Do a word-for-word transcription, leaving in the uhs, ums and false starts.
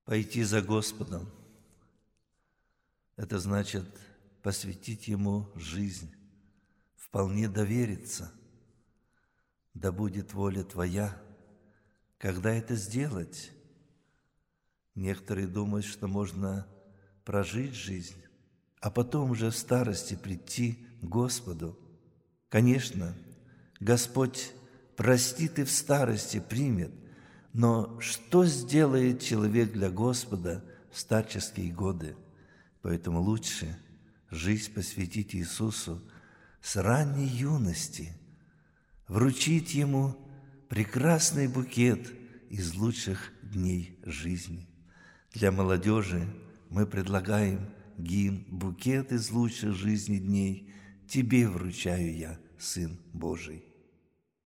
Пойти за Господом – это значит посвятить Ему жизнь, вполне довериться. Да будет воля Твоя. Когда это сделать? Некоторые думают, что можно прожить жизнь, а потом уже в старости прийти к Господу. Конечно, Господь простит и в старости примет, но что сделает человек для Господа в старческие годы? Поэтому лучше жизнь посвятить Иисусу с ранней юности, вручить Ему прекрасный букет из лучших дней жизни. Для молодежи мы предлагаем гимн «Букет из лучших жизни дней, Тебе вручаю я, Сын Божий».